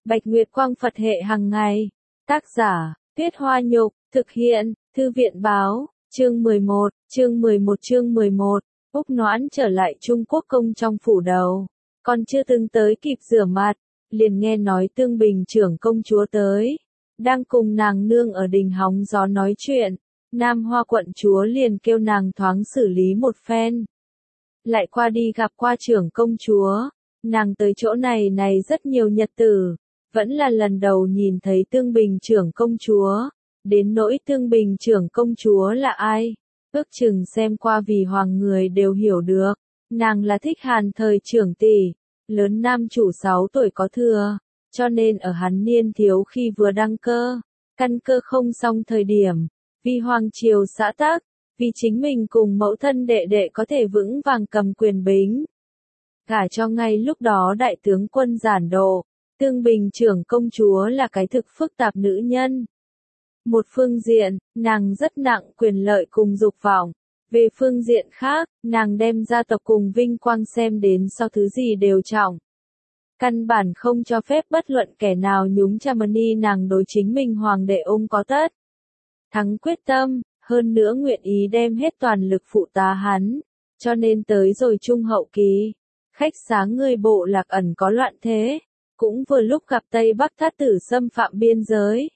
Bạch Nguyệt Quang Phật hệ hàng ngày. Tác giả, Tuyết Hoa Nhục, thực hiện, Thư viện báo, chương 11, chương 11, Úc Noãn trở lại Trung Quốc công trong phủ đầu. Còn chưa từng tới kịp rửa mặt, liền nghe nói Tương Bình trưởng công chúa tới. Đang cùng nàng nương ở đình hóng gió nói chuyện, Nam Hoa quận chúa liền kêu nàng thoáng xử lý một phen. Lại qua đi gặp qua trưởng công chúa, nàng tới chỗ này rất nhiều nhật tử, vẫn là lần đầu nhìn thấy Tương Bình trưởng công chúa. Đến nỗi Tương Bình trưởng công chúa là ai, ước chừng xem qua vì hoàng người đều hiểu được, nàng là Thích Hàn thời trưởng tỷ, lớn nam chủ 6 tuổi có thừa, cho nên ở hắn niên thiếu khi vừa đăng cơ, căn cơ không xong thời điểm, vì hoàng triều xã tắc, vì chính mình cùng mẫu thân đệ đệ có thể vững vàng cầm quyền bính. Gả cho ngay lúc đó đại tướng quân giản độ, Tương Bình trưởng công chúa là cái thực phức tạp nữ nhân. Một phương diện, nàng rất nặng quyền lợi cùng dục vọng. Về phương diện khác, nàng đem gia tộc cùng vinh quang xem đến so thứ gì đều trọng. Căn bản không cho phép bất luận kẻ nào nhúng chamani nàng đối chính mình hoàng đệ ôm có tất. Thắng quyết tâm, hơn nữa nguyện ý đem hết toàn lực phụ tá hắn, cho nên tới rồi trung hậu kỳ, khách xá người bộ lạc ẩn có loạn thế, cũng vừa lúc gặp Tây Bắc Thát Tử xâm phạm biên giới.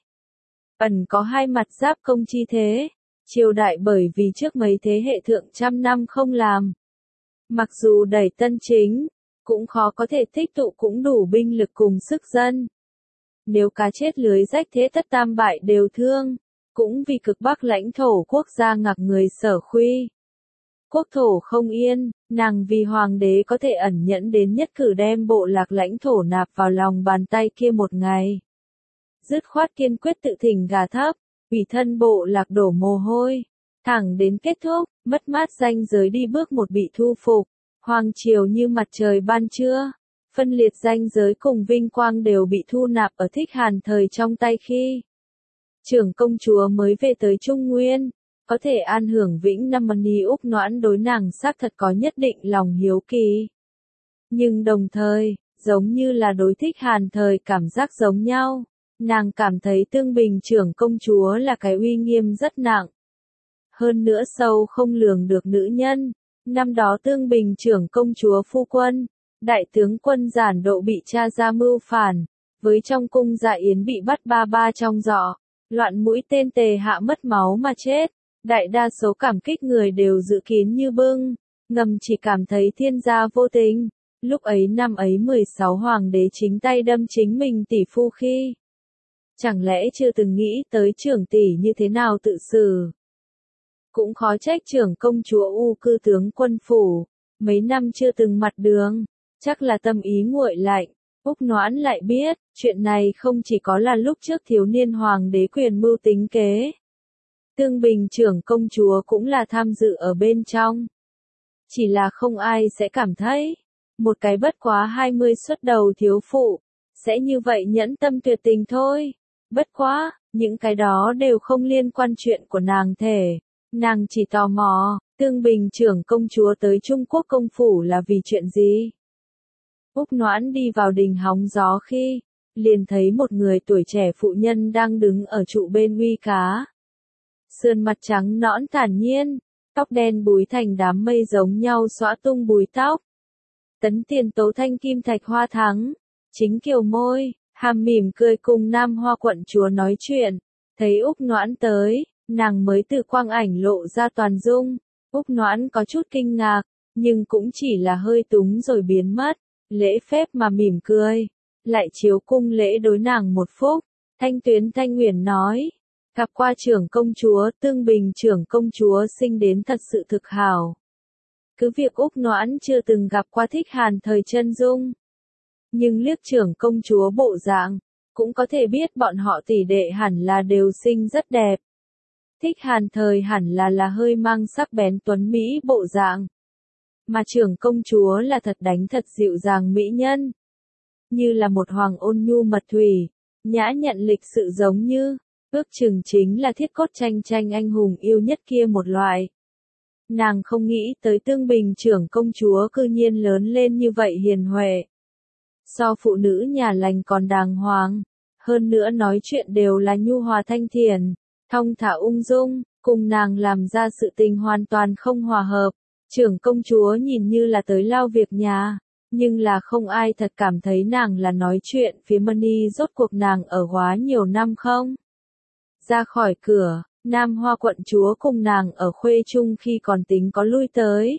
Ẩn có hai mặt giáp công chi thế, triều đại bởi vì trước mấy thế hệ thượng trăm năm không làm. Mặc dù đẩy tân chính, cũng khó có thể tích tụ cũng đủ binh lực cùng sức dân. Nếu cá chết lưới rách thế tất tam bại đều thương, cũng vì cực bắc lãnh thổ quốc gia ngạc người sở khuy. Quốc thổ không yên, nàng vì hoàng đế có thể ẩn nhẫn đến nhất cử đem bộ lạc lãnh thổ nạp vào lòng bàn tay kia một ngày. Dứt khoát kiên quyết tự thỉnh gà thấp, ủy thân bộ lạc đổ mồ hôi, thẳng đến kết thúc, mất mát ranh giới đi bước một bị thu phục, hoàng triều như mặt trời ban trưa, phân liệt ranh giới cùng vinh quang đều bị thu nạp ở Thích Hàn thời trong tay khi trưởng công chúa mới về tới Trung Nguyên, có thể an hưởng vĩnh năm mani Úc Noãn đối nàng xác thật có nhất định lòng hiếu kỳ. Nhưng đồng thời, giống như là đối Thích Hàn thời cảm giác giống nhau. Nàng cảm thấy Tương Bình trưởng công chúa là cái uy nghiêm rất nặng. Hơn nữa sâu không lường được nữ nhân. Năm đó Tương Bình trưởng công chúa phu quân, đại tướng quân giản độ bị cha ra mưu phản, với trong cung dạ yến bị bắt ba trong giỏ, loạn mũi tên tề hạ mất máu mà chết. Đại đa số cảm kích người đều dự kín như bưng, ngầm chỉ cảm thấy thiên gia vô tình. Lúc ấy năm ấy 16 hoàng đế chính tay đâm chính mình tỷ phu khi. Chẳng lẽ chưa từng nghĩ tới trưởng tỷ như thế nào tự xử. Cũng khó trách trưởng công chúa U cư tướng quân phủ, mấy năm chưa từng mặt đường, chắc là tâm ý nguội lạnh. Úc Noãn lại biết, chuyện này không chỉ có là lúc trước thiếu niên hoàng đế quyền mưu tính kế. Tương Bình trưởng công chúa cũng là tham dự ở bên trong. Chỉ là không ai sẽ cảm thấy, một cái bất quá 20 xuất đầu thiếu phụ, sẽ như vậy nhẫn tâm tuyệt tình thôi. Bất quá, những cái đó đều không liên quan chuyện của nàng thể. Nàng chỉ tò mò, Tương Bình trưởng công chúa tới Trung Quốc công phủ là vì chuyện gì? Úc Noãn đi vào đình hóng gió khi, liền thấy một người tuổi trẻ phụ nhân đang đứng ở trụ bên uy cá. Sườn mặt trắng nõn thản nhiên, tóc đen búi thành đám mây giống nhau xõa tung búi tóc. Tấn tiền tố thanh kim thạch hoa thắng, chính kiều môi. Hàm mỉm cười cùng Nam Hoa quận chúa nói chuyện, thấy Úc Noãn tới, nàng mới từ quang ảnh lộ ra toàn dung. Úc Noãn có chút kinh ngạc, nhưng cũng chỉ là hơi túng rồi biến mất, lễ phép mà mỉm cười, lại chiếu cung lễ đối nàng một phúc. Thanh Tuyến Thanh Nguyền nói, gặp qua trưởng công chúa, Tương Bình trưởng công chúa sinh đến thật sự thực hảo. Cứ việc Úc Noãn chưa từng gặp qua Thích Hàn thời chân dung. Nhưng liếc trưởng công chúa bộ dạng, cũng có thể biết bọn họ tỷ đệ hẳn là đều sinh rất đẹp. Thích Hàn thời hẳn là hơi mang sắc bén tuấn Mỹ bộ dạng. Mà trưởng công chúa là thật đánh thật dịu dàng mỹ nhân. Như là một hoàng ôn nhu mật thủy, nhã nhặn lịch sự giống như, ước chừng chính là thiết cốt tranh anh hùng yêu nhất kia một loại. Nàng không nghĩ tới Tương Bình trưởng công chúa cư nhiên lớn lên như vậy hiền huệ. so phụ nữ nhà lành còn đàng hoàng, hơn nữa nói chuyện đều là nhu hòa thanh thiền, thong thả ung dung, cùng nàng làm ra sự tình hoàn toàn không hòa hợp. Trưởng công chúa nhìn như là tới lao việc nhà, nhưng là không ai thật cảm thấy nàng là nói chuyện phía Money. Rốt cuộc nàng ở Góa nhiều năm không? Ra khỏi cửa, Nam Hoa quận chúa cùng nàng ở khuê chung khi còn tính có lui tới.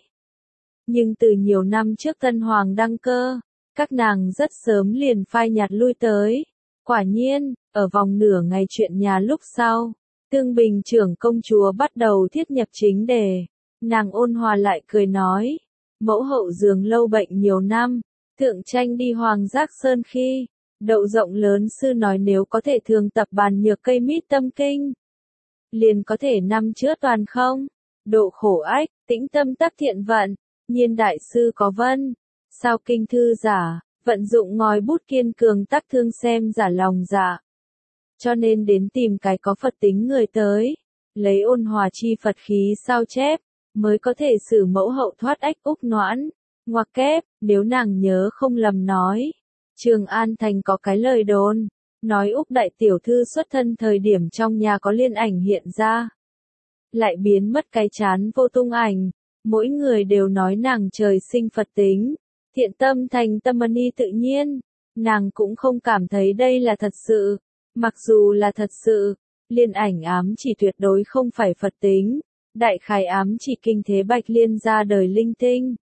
Nhưng từ nhiều năm trước Tân Hoàng đăng cơ, các nàng rất sớm liền phai nhạt lui tới. Quả nhiên, ở vòng nửa ngày chuyện nhà lúc sau, Tương Bình trưởng công chúa bắt đầu thiết nhập chính đề. Nàng ôn hòa lại cười nói, mẫu hậu giường lâu bệnh nhiều năm, thượng tranh đi Hoàng Giác Sơn khi, Đậu Rộng lớn sư nói nếu có thể thường tập bàn nhược cây mít tâm kinh, liền có thể năm chữa toàn không, độ khổ ách, tĩnh tâm tắc thiện vận, nhiên đại sư có vân, sao kinh thư giả, vận dụng ngòi bút kiên cường tắc thương xem giả lòng dạ. Cho nên đến tìm cái có Phật tính người tới, lấy ôn hòa chi Phật khí sao chép, mới có thể xử mẫu hậu thoát ách Úc Noãn. Ngoặc kép, nếu nàng nhớ không lầm nói, Trường An Thành có cái lời đồn, nói Úc đại tiểu thư xuất thân thời điểm trong nhà có liên ảnh hiện ra, lại biến mất cái chán vô tung ảnh, mỗi người đều nói nàng trời sinh Phật tính, thiện tâm thành tâm Money tự nhiên, nàng cũng không cảm thấy đây là thật sự, mặc dù là thật sự, liên ảnh ám chỉ tuyệt đối không phải Phật tính, đại khái ám chỉ kinh thế Bạch Liên ra đời linh tinh.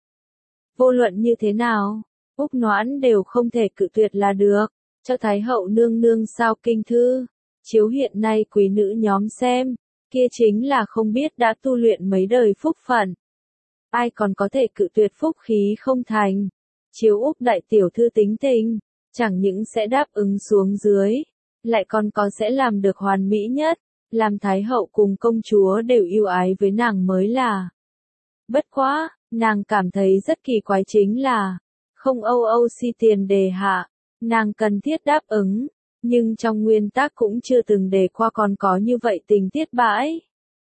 Vô luận như thế nào, Úc Noãn đều không thể cự tuyệt là được, cho Thái hậu nương nương sao kinh thư, chiếu hiện nay quý nữ nhóm xem, kia chính là không biết đã tu luyện mấy đời phúc phận. Ai còn có thể cự tuyệt phúc khí không thành, chiếu Úc đại tiểu thư tính tình, chẳng những sẽ đáp ứng xuống dưới, lại còn có sẽ làm được hoàn mỹ nhất, làm Thái hậu cùng công chúa đều yêu ái với nàng mới là. Bất quá, nàng cảm thấy rất kỳ quái chính là, không âu âu si tiền đề hạ, nàng cần thiết đáp ứng, nhưng trong nguyên tắc cũng chưa từng đề qua còn có như vậy tình tiết bãi.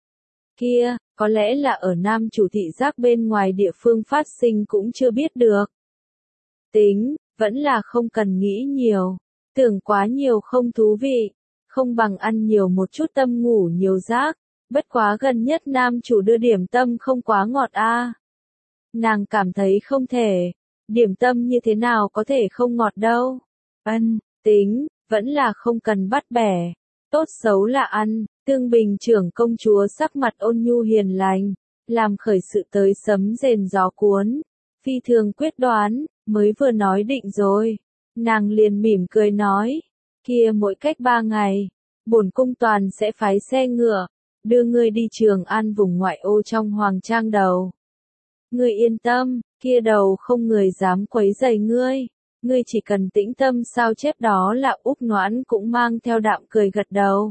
Kia, có lẽ là ở nam chủ thị giác bên ngoài địa phương phát sinh cũng chưa biết được. Tính, vẫn là không cần nghĩ nhiều, tưởng quá nhiều không thú vị, không bằng ăn nhiều một chút tâm ngủ nhiều giấc. Bất quá gần nhất nam chủ đưa điểm tâm không quá ngọt a. Nàng cảm thấy không thể, điểm tâm như thế nào có thể không ngọt đâu. Tính, vẫn là không cần bắt bẻ, tốt xấu là ăn. Tương Bình trưởng công chúa sắc mặt ôn nhu hiền lành, làm khởi sự tới sấm rền gió cuốn, phi thường quyết đoán, mới vừa nói định rồi. Nàng liền mỉm cười nói, kia mỗi cách 3 ngày, bổn cung toàn sẽ phái xe ngựa, đưa ngươi đi Trường An vùng ngoại ô trong hoàng trang đầu. Ngươi yên tâm, kia đầu không người dám quấy rầy ngươi, ngươi chỉ cần tĩnh tâm sao chép đó là. Úc Noãn cũng mang theo đạm cười gật đầu.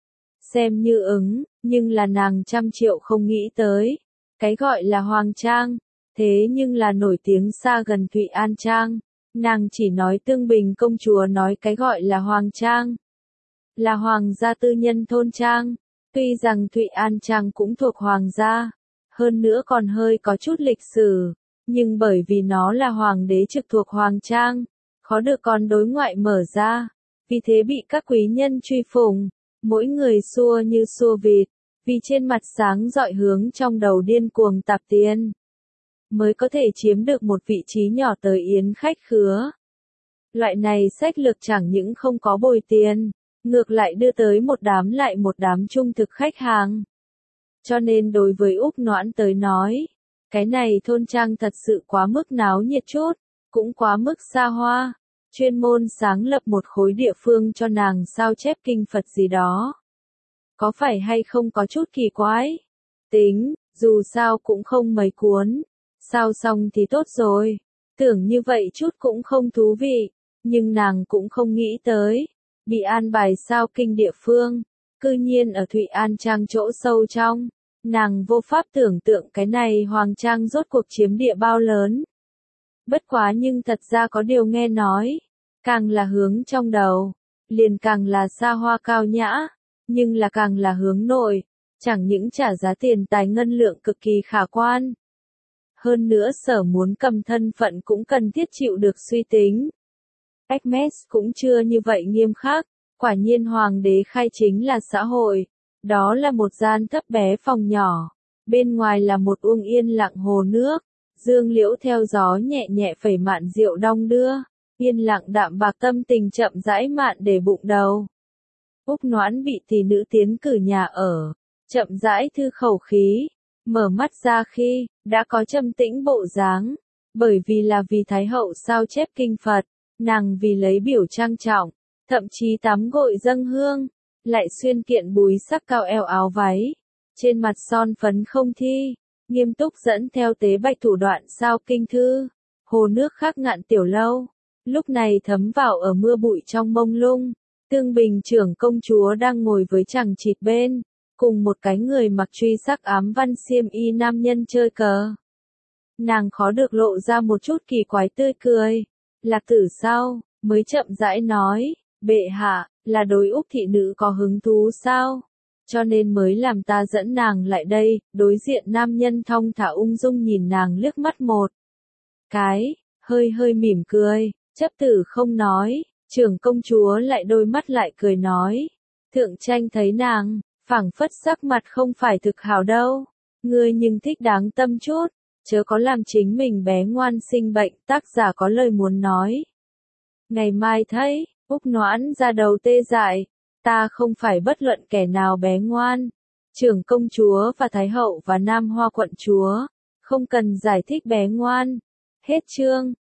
Xem như ứng, nhưng là nàng 100.000.000 không nghĩ tới, cái gọi là hoàng trang, thế nhưng là nổi tiếng xa gần Thụy An Trang, nàng chỉ nói Tương Bình công chúa nói cái gọi là hoàng trang, là hoàng gia tư nhân thôn trang. Tuy rằng Thụy An Trang cũng thuộc hoàng gia, hơn nữa còn hơi có chút lịch sử, nhưng bởi vì nó là hoàng đế trực thuộc hoàng trang, khó được còn đối ngoại mở ra, vì thế bị các quý nhân truy phủng, mỗi người xua như xua vịt, vì trên mặt sáng rọi hướng trong đầu điên cuồng tạp tiền, mới có thể chiếm được một vị trí nhỏ tới yến khách khứa. Loại này sách lược chẳng những không có bồi tiền, ngược lại đưa tới một đám lại một đám trung thực khách hàng. Cho nên đối với Úc Noãn tới nói, cái này thôn trang thật sự quá mức náo nhiệt chút, cũng quá mức xa hoa, chuyên môn sáng lập một khối địa phương cho nàng sao chép kinh Phật gì đó. Có phải hay không có chút kỳ quái? Tính, dù sao cũng không mấy cuốn, sao xong thì tốt rồi, tưởng như vậy chút cũng không thú vị, nhưng nàng cũng không nghĩ tới, bị an bài sao kinh địa phương, cư nhiên ở Thụy An Trang chỗ sâu trong, nàng vô pháp tưởng tượng cái này hoàng trang rốt cuộc chiếm địa bao lớn. Bất quá nhưng thật ra có điều nghe nói, càng là hướng trong đầu, liền càng là xa hoa cao nhã, nhưng là càng là hướng nội, chẳng những trả giá tiền tài ngân lượng cực kỳ khả quan. Hơn nữa sở muốn cầm thân phận cũng cần thiết chịu được suy tính. Hermes cũng chưa như vậy nghiêm khắc, quả nhiên hoàng đế khai chính là xã hội. Đó là một gian thấp bé phòng nhỏ, bên ngoài là một uông yên lặng hồ nước, dương liễu theo gió nhẹ nhẹ phẩy mạn rượu đong đưa, yên lặng đạm bạc tâm tình chậm rãi mạn để bụng đầu. Úc Noãn bị tỷ nữ tiến cử nhà ở, chậm rãi thư khẩu khí, mở mắt ra khi đã có trầm tĩnh bộ dáng, bởi vì là vì Thái hậu sao chép kinh Phật, nàng vì lấy biểu trang trọng, thậm chí tắm gội dâng hương, lại xuyên kiện búi sắc cao eo áo váy, trên mặt son phấn không thi, nghiêm túc dẫn theo tế bạch thủ đoạn sao kinh thư, hồ nước khác ngạn tiểu lâu, lúc này thấm vào ở mưa bụi trong mông lung, Tương Bình trưởng công chúa đang ngồi với chằng chịt bên, cùng một cái người mặc truy sắc ám văn xiêm y nam nhân chơi cờ. Nàng khó được lộ ra một chút kỳ quái tươi cười, Lạc Tử sau, mới chậm rãi nói, bệ hạ, là đối Úc thị nữ có hứng thú sao? Cho nên mới làm ta dẫn nàng lại đây, đối diện nam nhân thong thả ung dung nhìn nàng liếc mắt một cái, hơi hơi mỉm cười, chấp tử không nói, trưởng công chúa lại đôi mắt lại cười nói. Thượng tranh thấy nàng, phảng phất sắc mặt không phải thực hảo đâu, ngươi nhưng thích đáng tâm chút, chớ có làm chính mình bé ngoan sinh bệnh, tác giả có lời muốn nói. Ngày mai thấy, Úc Noãn ra đầu tê dại, ta không phải bất luận kẻ nào bé ngoan, trưởng công chúa và Thái hậu và Nam Hoa quận chúa, không cần giải thích bé ngoan. Hết chương.